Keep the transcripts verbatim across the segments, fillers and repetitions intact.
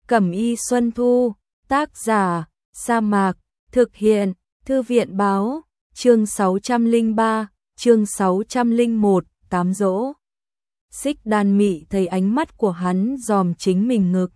Cẩm y Xuân Thu, tác giả, Sa Mạc, thực hiện, Thư viện báo, chương sáu trăm lẻ ba, chương sáu trăm lẻ một, cám dỗ. Xích Đan Mị thấy ánh mắt của hắn dòm chính mình ngực,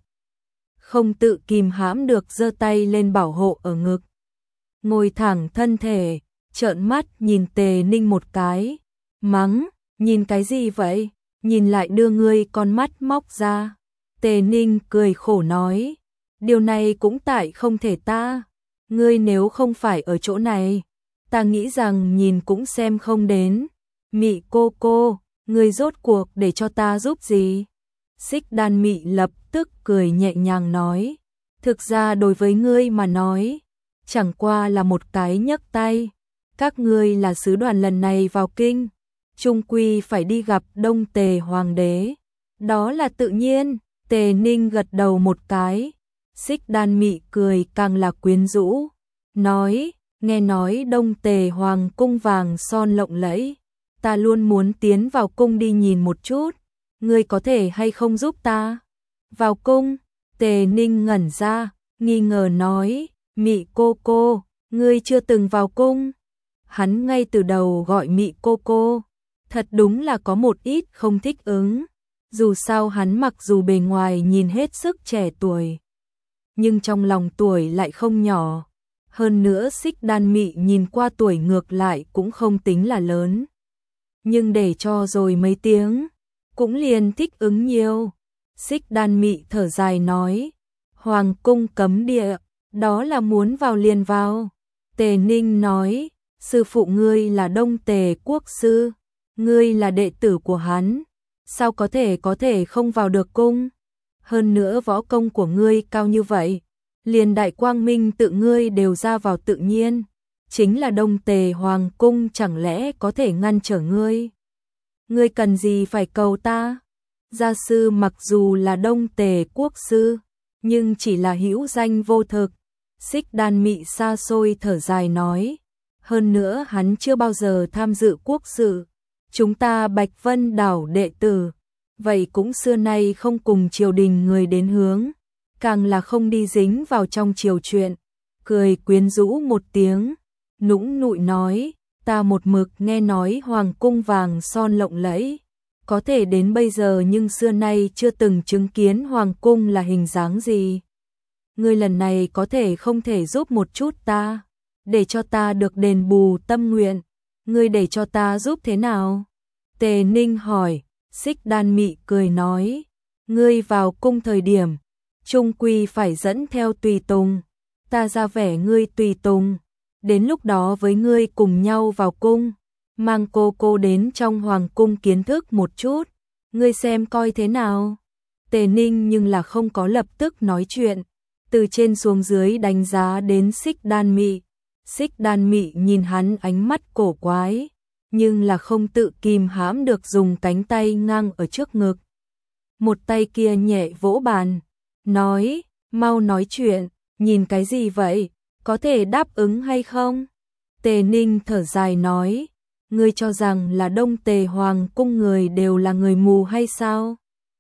không tự kìm hãm được giơ tay lên bảo hộ ở ngực. Ngồi thẳng thân thể, trợn mắt nhìn Tề Ninh một cái, mắng, nhìn cái gì vậy, nhìn lại đưa ngươi con mắt móc ra. Tề Ninh cười khổ nói, điều này cũng tại không thể ta, ngươi nếu không phải ở chỗ này, ta nghĩ rằng nhìn cũng xem không đến. Mị cô cô, ngươi rốt cuộc để cho ta giúp gì? Xích Đan Mị lập tức cười nhẹ nhàng nói, thực ra đối với ngươi mà nói, chẳng qua là một cái nhấc tay. Các ngươi là sứ đoàn lần này vào kinh, chung quy phải đi gặp Đông Tề Hoàng đế. Đó là tự nhiên. Tề Ninh gật đầu một cái. Xích Đan Mị cười càng là quyến rũ, nói, nghe nói Đông Tề Hoàng cung vàng son lộng lẫy, ta luôn muốn tiến vào cung đi nhìn một chút, ngươi có thể hay không giúp ta? Vào cung? Tề Ninh ngẩn ra, nghi ngờ nói, Mị cô cô, ngươi chưa từng vào cung. Hắn ngay từ đầu gọi Mị cô cô, thật đúng là có một ít không thích ứng. Dù sao hắn mặc dù bề ngoài nhìn hết sức trẻ tuổi, nhưng trong lòng tuổi lại không nhỏ. Hơn nữa Xích Đan Mị nhìn qua tuổi ngược lại cũng không tính là lớn. Nhưng để cho rồi mấy tiếng, cũng liền thích ứng nhiều. Xích Đan Mị thở dài nói, Hoàng cung cấm địa, đó là muốn vào liền vào. Tề Ninh nói, sư phụ ngươi là Đông Tề quốc sư, ngươi là đệ tử của hắn, sao có thể có thể không vào được cung? Hơn nữa võ công của ngươi cao như vậy, liền Đại Quang Minh tự ngươi đều ra vào tự nhiên, chính là Đông Tề Hoàng cung chẳng lẽ có thể ngăn trở ngươi? Ngươi cần gì phải cầu ta? Gia sư mặc dù là Đông Tề quốc sư, nhưng chỉ là hữu danh vô thực. Xích Đan Mị xa xôi thở dài nói, hơn nữa hắn chưa bao giờ tham dự quốc sự. Chúng ta Bạch Vân đảo đệ tử, vậy cũng xưa nay không cùng triều đình người đến hướng, càng là không đi dính vào trong triều chuyện. Cười quyến rũ một tiếng, nũng nụi nói, ta một mực nghe nói hoàng cung vàng son lộng lẫy, có thể đến bây giờ nhưng xưa nay chưa từng chứng kiến hoàng cung là hình dáng gì. Ngươi lần này có thể không thể giúp một chút ta, để cho ta được đền bù tâm nguyện. Ngươi để cho ta giúp thế nào? Tề Ninh hỏi. Xích Đan Mị cười nói, ngươi vào cung thời điểm, chung quy phải dẫn theo tùy tùng, ta ra vẻ ngươi tùy tùng, đến lúc đó với ngươi cùng nhau vào cung, mang cô cô đến trong hoàng cung kiến thức một chút, ngươi xem coi thế nào. Tề Ninh nhưng là không có lập tức nói chuyện, từ trên xuống dưới đánh giá đến Xích Đan Mị. Xích Đan Mị nhìn hắn ánh mắt cổ quái, nhưng là không tự kìm hãm được dùng cánh tay ngang ở trước ngực. Một tay kia nhẹ vỗ bàn, nói, mau nói chuyện, nhìn cái gì vậy, có thể đáp ứng hay không? Tề Ninh thở dài nói, ngươi cho rằng là Đông Tề Hoàng cung người đều là người mù hay sao?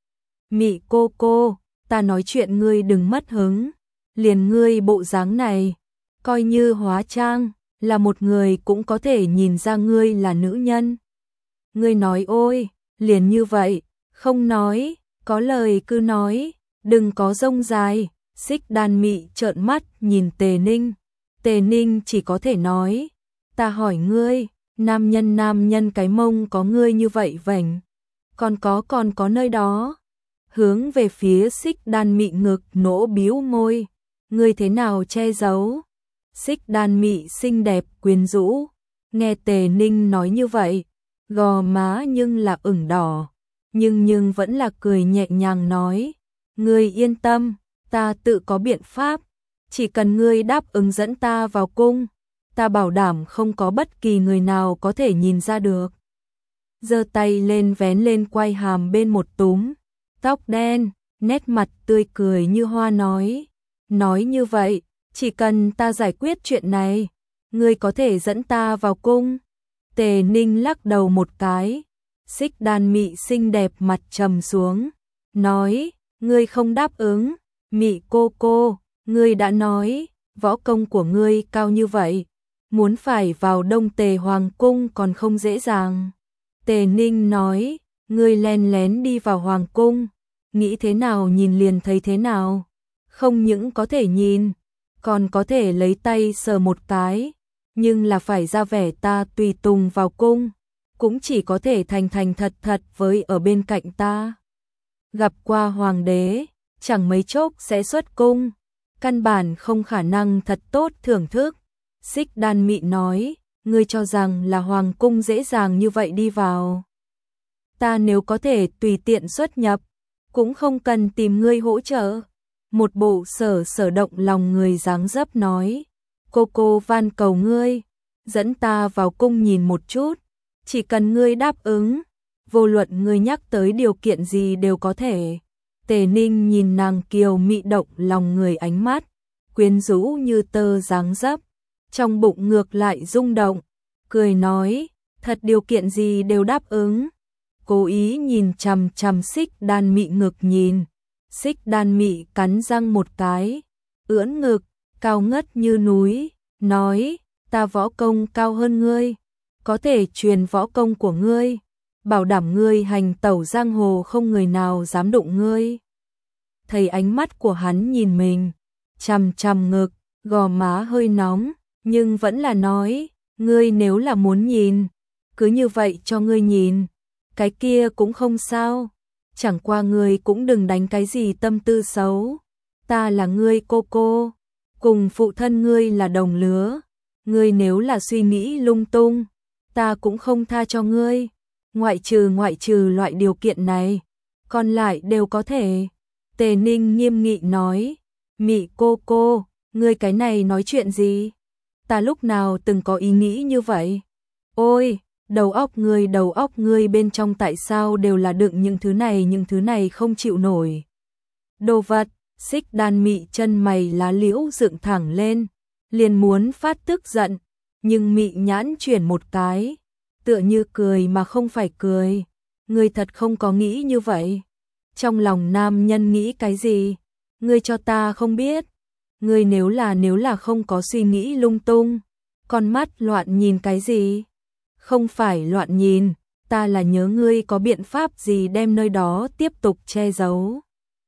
Mị cô cô, ta nói chuyện ngươi đừng mất hứng, liền ngươi bộ dáng này, coi như hóa trang, là một người cũng có thể nhìn ra ngươi là nữ nhân. Ngươi nói ôi, liền như vậy, không nói, có lời cứ nói, đừng có rông dài. Xích Đan Mị trợn mắt nhìn Tề Ninh. Tề Ninh chỉ có thể nói, ta hỏi ngươi, nam nhân nam nhân cái mông có ngươi như vậy vảnh, còn có còn có nơi đó. Hướng về phía Xích Đan Mị ngực nỗ bĩu môi, ngươi thế nào che giấu? Xích Đan Mị xinh đẹp quyến rũ, nghe Tề Ninh nói như vậy, gò má nhưng là ửng đỏ, nhưng nhưng vẫn là cười nhẹ nhàng nói, ngươi yên tâm, ta tự có biện pháp, chỉ cần ngươi đáp ứng dẫn ta vào cung, ta bảo đảm không có bất kỳ người nào có thể nhìn ra được. Giơ tay lên vén lên quai hàm bên một túm, tóc đen, nét mặt tươi cười như hoa nói, nói như vậy, chỉ cần ta giải quyết chuyện này, ngươi có thể dẫn ta vào cung. Tề Ninh lắc đầu một cái, Xích Đan Mị xinh đẹp mặt trầm xuống, nói, ngươi không đáp ứng, Mị cô cô, ngươi đã nói, võ công của ngươi cao như vậy, muốn phải vào Đông Tề Hoàng cung còn không dễ dàng. Tề Ninh nói, ngươi len lén đi vào Hoàng cung, nghĩ thế nào nhìn liền thấy thế nào, không những có thể nhìn, còn có thể lấy tay sờ một cái, nhưng là phải ra vẻ ta tùy tùng vào cung, cũng chỉ có thể thành thành thật thật với ở bên cạnh ta. Gặp qua hoàng đế, chẳng mấy chốc sẽ xuất cung, căn bản không khả năng thật tốt thưởng thức. Xích Đan Mị nói, ngươi cho rằng là hoàng cung dễ dàng như vậy đi vào. Ta nếu có thể tùy tiện xuất nhập, cũng không cần tìm ngươi hỗ trợ. Một bộ sở sở động lòng người dáng dấp nói, cô cô van cầu ngươi, dẫn ta vào cung nhìn một chút, chỉ cần ngươi đáp ứng, vô luận ngươi nhắc tới điều kiện gì đều có thể. Tề Ninh nhìn nàng kiều mị động lòng người ánh mắt, quyến rũ như tơ dáng dấp, trong bụng ngược lại rung động, cười nói, thật điều kiện gì đều đáp ứng. Cố ý nhìn chằm chằm Xích Đan Mị ngực nhìn, Xích Đan Mị cắn răng một cái, ưỡn ngực, cao ngất như núi, nói, ta võ công cao hơn ngươi, có thể truyền võ công của ngươi, bảo đảm ngươi hành tẩu giang hồ không người nào dám đụng ngươi. Thấy ánh mắt của hắn nhìn mình, chằm chằm ngực, gò má hơi nóng, nhưng vẫn là nói, ngươi nếu là muốn nhìn, cứ như vậy cho ngươi nhìn, cái kia cũng không sao, chẳng qua ngươi cũng đừng đánh cái gì tâm tư xấu, ta là ngươi cô cô, cùng phụ thân ngươi là đồng lứa, ngươi nếu là suy nghĩ lung tung, ta cũng không tha cho ngươi, ngoại trừ ngoại trừ loại điều kiện này, còn lại đều có thể. Tề Ninh nghiêm nghị nói, Mị cô cô, ngươi cái này nói chuyện gì? Ta lúc nào từng có ý nghĩ như vậy? Ôi, đầu óc ngươi đầu óc ngươi bên trong tại sao đều là đựng những thứ này những thứ này không chịu nổi. Đồ vật, Xích Đan Mị chân mày lá liễu dựng thẳng lên, liền muốn phát tức giận, nhưng Mị nhãn chuyển một cái, tựa như cười mà không phải cười, ngươi thật không có nghĩ như vậy. Trong lòng nam nhân nghĩ cái gì, ngươi cho ta không biết, ngươi nếu là nếu là không có suy nghĩ lung tung, con mắt loạn nhìn cái gì, không phải loạn nhìn, ta là nhớ ngươi có biện pháp gì đem nơi đó tiếp tục che giấu.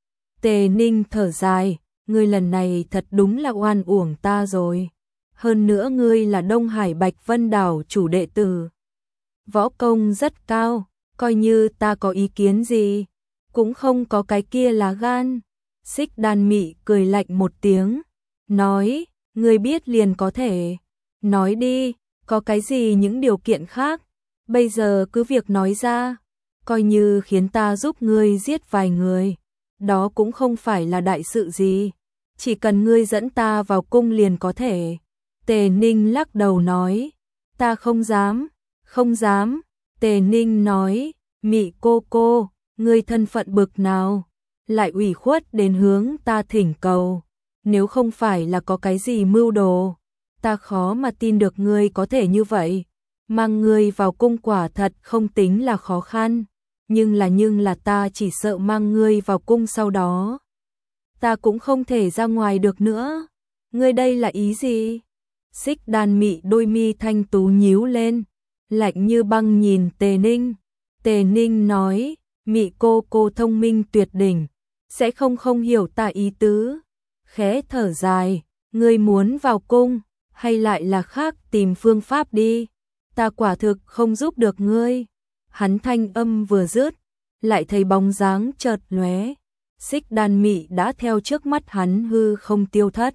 Tề Ninh thở dài, ngươi lần này thật đúng là oan uổng ta rồi, hơn nữa ngươi là Đông Hải Bạch Vân Đảo chủ đệ tử, võ công rất cao, coi như ta có ý kiến gì, cũng không có cái kia lá gan. Xích Đan Mị cười lạnh một tiếng, nói, ngươi biết liền có thể, nói đi, có cái gì những điều kiện khác, bây giờ cứ việc nói ra, coi như khiến ta giúp ngươi giết vài người, đó cũng không phải là đại sự gì, chỉ cần ngươi dẫn ta vào cung liền có thể. Tề Ninh lắc đầu nói, ta không dám, không dám. Tề Ninh nói, Mị cô cô, ngươi thân phận bực nào, lại ủy khuất đến hướng ta thỉnh cầu, nếu không phải là có cái gì mưu đồ, ta khó mà tin được ngươi có thể như vậy, mang ngươi vào cung quả thật không tính là khó khăn, nhưng là nhưng là ta chỉ sợ mang ngươi vào cung sau đó, ta cũng không thể ra ngoài được nữa, ngươi đây là ý gì? Xích Đan Mị đôi mi thanh tú nhíu lên, lạnh như băng nhìn Tề Ninh. Tề Ninh nói, Mị cô cô thông minh tuyệt đỉnh, sẽ không không hiểu ta ý tứ. Khẽ thở dài, ngươi muốn vào cung, hay lại là khác tìm phương pháp đi, ta quả thực không giúp được ngươi. Hắn thanh âm vừa dứt, lại thấy bóng dáng chợt lóe, Xích Đan Mị đã theo trước mắt hắn hư không tiêu thất.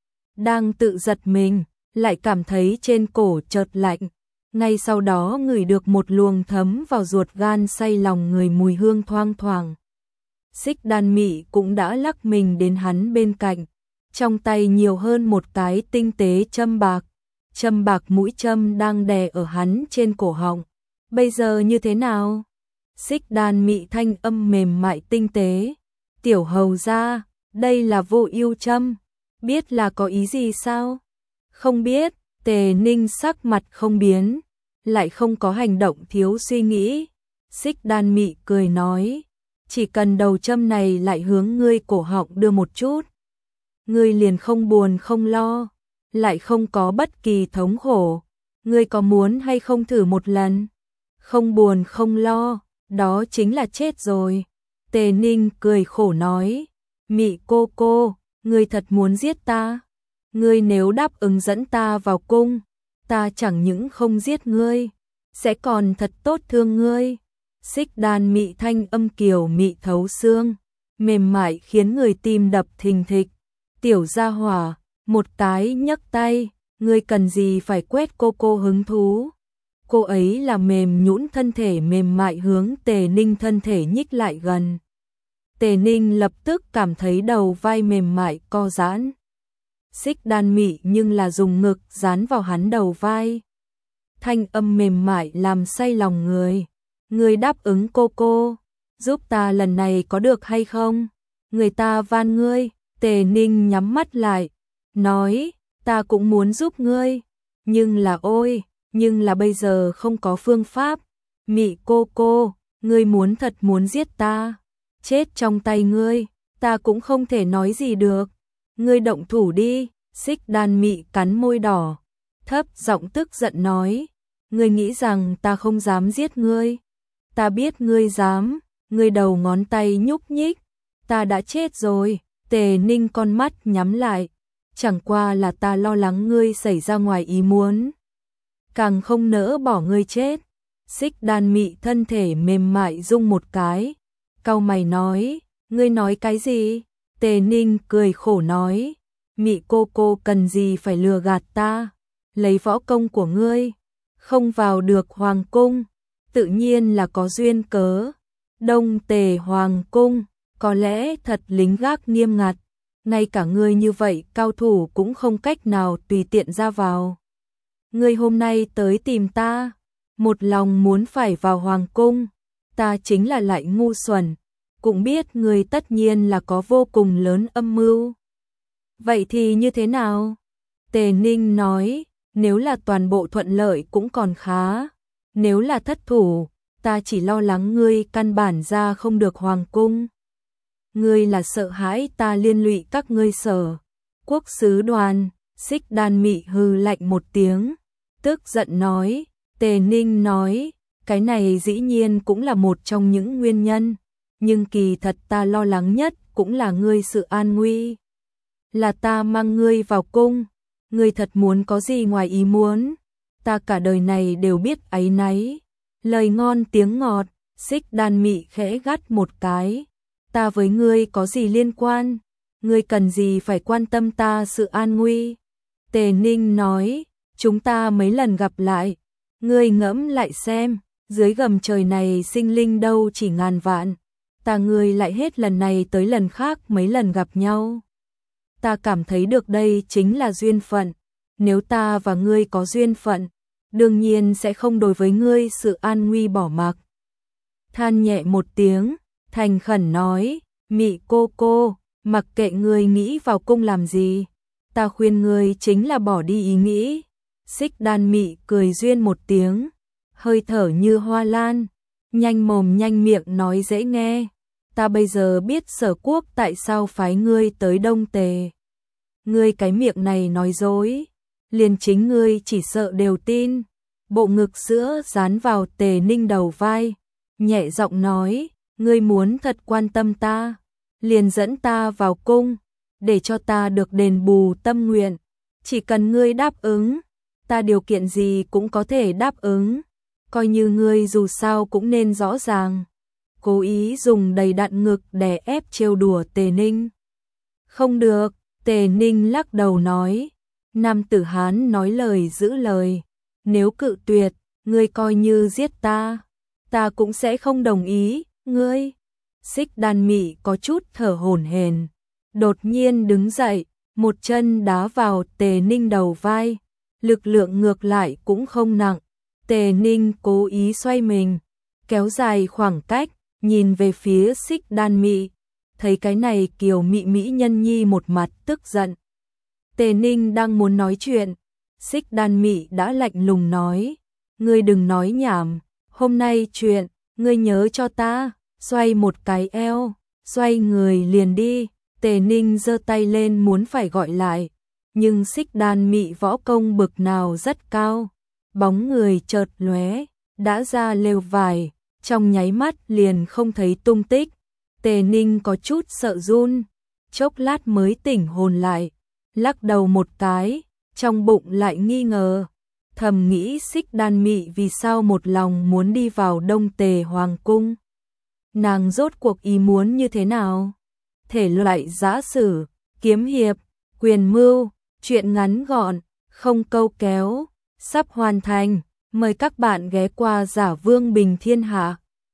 Đang tự giật mình, lại cảm thấy trên cổ chợt lạnh, ngay sau đó ngửi được một luồng thấm vào ruột gan say lòng người mùi hương thoang thoảng. Xích Đan Mị cũng đã lắc mình đến hắn bên cạnh, trong tay nhiều hơn một cái tinh tế châm bạc, châm bạc mũi châm đang đè ở hắn trên cổ họng. Bây giờ như thế nào? Xích Đan Mị thanh âm mềm mại tinh tế, tiểu hầu gia, đây là Vô Ưu châm, biết là có ý gì sao? Không biết. Tề Ninh sắc mặt không biến, lại không có hành động thiếu suy nghĩ. Xích Đan Mị cười nói, chỉ cần đầu châm này lại hướng ngươi cổ họng đưa một chút, ngươi liền không buồn không lo, lại không có bất kỳ thống khổ. Ngươi có muốn hay không thử một lần? Không buồn không lo, đó chính là chết rồi. Tề Ninh cười khổ nói, Mị cô cô, ngươi thật muốn giết ta? Ngươi nếu đáp ứng dẫn ta vào cung, ta chẳng những không giết ngươi, sẽ còn thật tốt thương ngươi. Xích Đan Mị thanh âm kiều mị thấu xương, mềm mại khiến người tim đập thình thịch. Tiểu gia hỏa, một cái nhấc tay, ngươi cần gì phải quét cô cô hứng thú. Cô ấy là mềm nhũn thân thể mềm mại hướng Tề Ninh thân thể nhích lại gần. Tề Ninh lập tức cảm thấy đầu vai mềm mại co giãn. Xích Đan Mị nhưng là dùng ngực dán vào hắn đầu vai. Thanh âm mềm mại làm say lòng người. Ngươi đáp ứng cô cô, giúp ta lần này có được hay không? Người ta van ngươi. Tề Ninh nhắm mắt lại, nói, ta cũng muốn giúp ngươi, nhưng là ôi, nhưng là bây giờ không có phương pháp. Mị cô cô, ngươi muốn thật muốn giết ta, chết trong tay ngươi, ta cũng không thể nói gì được. Ngươi động thủ đi. Xích Đan Mị cắn môi đỏ, thấp giọng tức giận nói, ngươi nghĩ rằng ta không dám giết ngươi? Ta biết ngươi dám. Ngươi đầu ngón tay nhúc nhích, ta đã chết rồi. Tề Ninh con mắt nhắm lại, chẳng qua là ta lo lắng ngươi xảy ra ngoài ý muốn, càng không nỡ bỏ ngươi chết. Xích Đan Mị thân thể mềm mại rung một cái, cau mày nói, ngươi nói cái gì? Tề Ninh cười khổ nói, Mị cô cô cần gì phải lừa gạt ta, lấy võ công của ngươi, không vào được hoàng cung, tự nhiên là có duyên cớ. Đông Tề hoàng cung, có lẽ thật lính gác nghiêm ngặt, ngay cả ngươi như vậy cao thủ cũng không cách nào tùy tiện ra vào. Ngươi hôm nay tới tìm ta, một lòng muốn phải vào hoàng cung, ta chính là lại ngu xuẩn, cũng biết ngươi tất nhiên là có vô cùng lớn âm mưu. Vậy thì như thế nào? Tề Ninh nói, nếu là toàn bộ thuận lợi cũng còn khá, nếu là thất thủ, ta chỉ lo lắng ngươi căn bản ra không được hoàng cung. Ngươi là sợ hãi ta liên lụy các ngươi Sở Quốc sứ đoàn. Xích Đan Mị hừ lạnh một tiếng, tức giận nói. Tề Ninh nói, cái này dĩ nhiên cũng là một trong những nguyên nhân, nhưng kỳ thật ta lo lắng nhất cũng là ngươi sự an nguy. Là ta mang ngươi vào cung, ngươi thật muốn có gì ngoài ý muốn, ta cả đời này đều biết áy náy. Lời ngon tiếng ngọt. Xích Đan Mị khẽ gắt một cái, ta với ngươi có gì liên quan, ngươi cần gì phải quan tâm ta sự an nguy. Tề Ninh nói, chúng ta mấy lần gặp lại, ngươi ngẫm lại xem, dưới gầm trời này sinh linh đâu chỉ ngàn vạn, ta ngươi lại hết lần này tới lần khác mấy lần gặp nhau. Ta cảm thấy được đây chính là duyên phận, nếu ta và ngươi có duyên phận, đương nhiên sẽ không đối với ngươi sự an nguy bỏ mặc. Than nhẹ một tiếng, thành khẩn nói, Mị cô cô, mặc kệ ngươi nghĩ vào cung làm gì, ta khuyên ngươi chính là bỏ đi ý nghĩ. Xích Đan Mị cười duyên một tiếng, hơi thở như hoa lan, nhanh mồm nhanh miệng nói dễ nghe, ta bây giờ biết Sở Quốc tại sao phái ngươi tới Đông Tề. Ngươi cái miệng này nói dối, liền chính ngươi chỉ sợ đều tin. Bộ ngực sữa dán vào Tề Ninh đầu vai, nhẹ giọng nói, ngươi muốn thật quan tâm ta, liền dẫn ta vào cung, để cho ta được đền bù tâm nguyện. Chỉ cần ngươi đáp ứng, ta điều kiện gì cũng có thể đáp ứng, coi như ngươi dù sao cũng nên rõ ràng. Cố ý dùng đầy đặn ngực đè ép trêu đùa Tề Ninh. Không được. Tề Ninh lắc đầu nói, nam tử Hán nói lời giữ lời, nếu cự tuyệt, ngươi coi như giết ta, ta cũng sẽ không đồng ý. Ngươi. Xích Đan Mị có chút thở hổn hển, đột nhiên đứng dậy, một chân đá vào Tề Ninh đầu vai, lực lượng ngược lại cũng không nặng. Tề Ninh cố ý xoay mình, kéo dài khoảng cách, nhìn về phía Xích Đan Mị, thấy cái này kiều mị mỹ nhân nhi một mặt tức giận. Tề Ninh đang muốn nói chuyện, Xích Đan Mị đã lạnh lùng nói, ngươi đừng nói nhảm, hôm nay chuyện, ngươi nhớ cho ta. xoay một cái eo, xoay người liền đi. Tề Ninh giơ tay lên muốn phải gọi lại, nhưng Xích Đan Mị võ công bực nào rất cao, bóng người chợt lóe, đã ra lều vải, trong nháy mắt liền không thấy tung tích. Tề Ninh có chút sợ run, chốc lát mới tỉnh hồn lại, lắc đầu một cái, trong bụng lại nghi ngờ, thầm nghĩ Xích Đan Mị vì sao một lòng muốn đi vào Đông Tề Hoàng cung. Nàng rốt cuộc ý muốn như thế nào? Thể loại giã sử, kiếm hiệp, quyền mưu, truyện ngắn gọn, không câu kéo, sắp hoàn thành. Mời các bạn ghé qua Giả Vương Bình Thiên Hạ.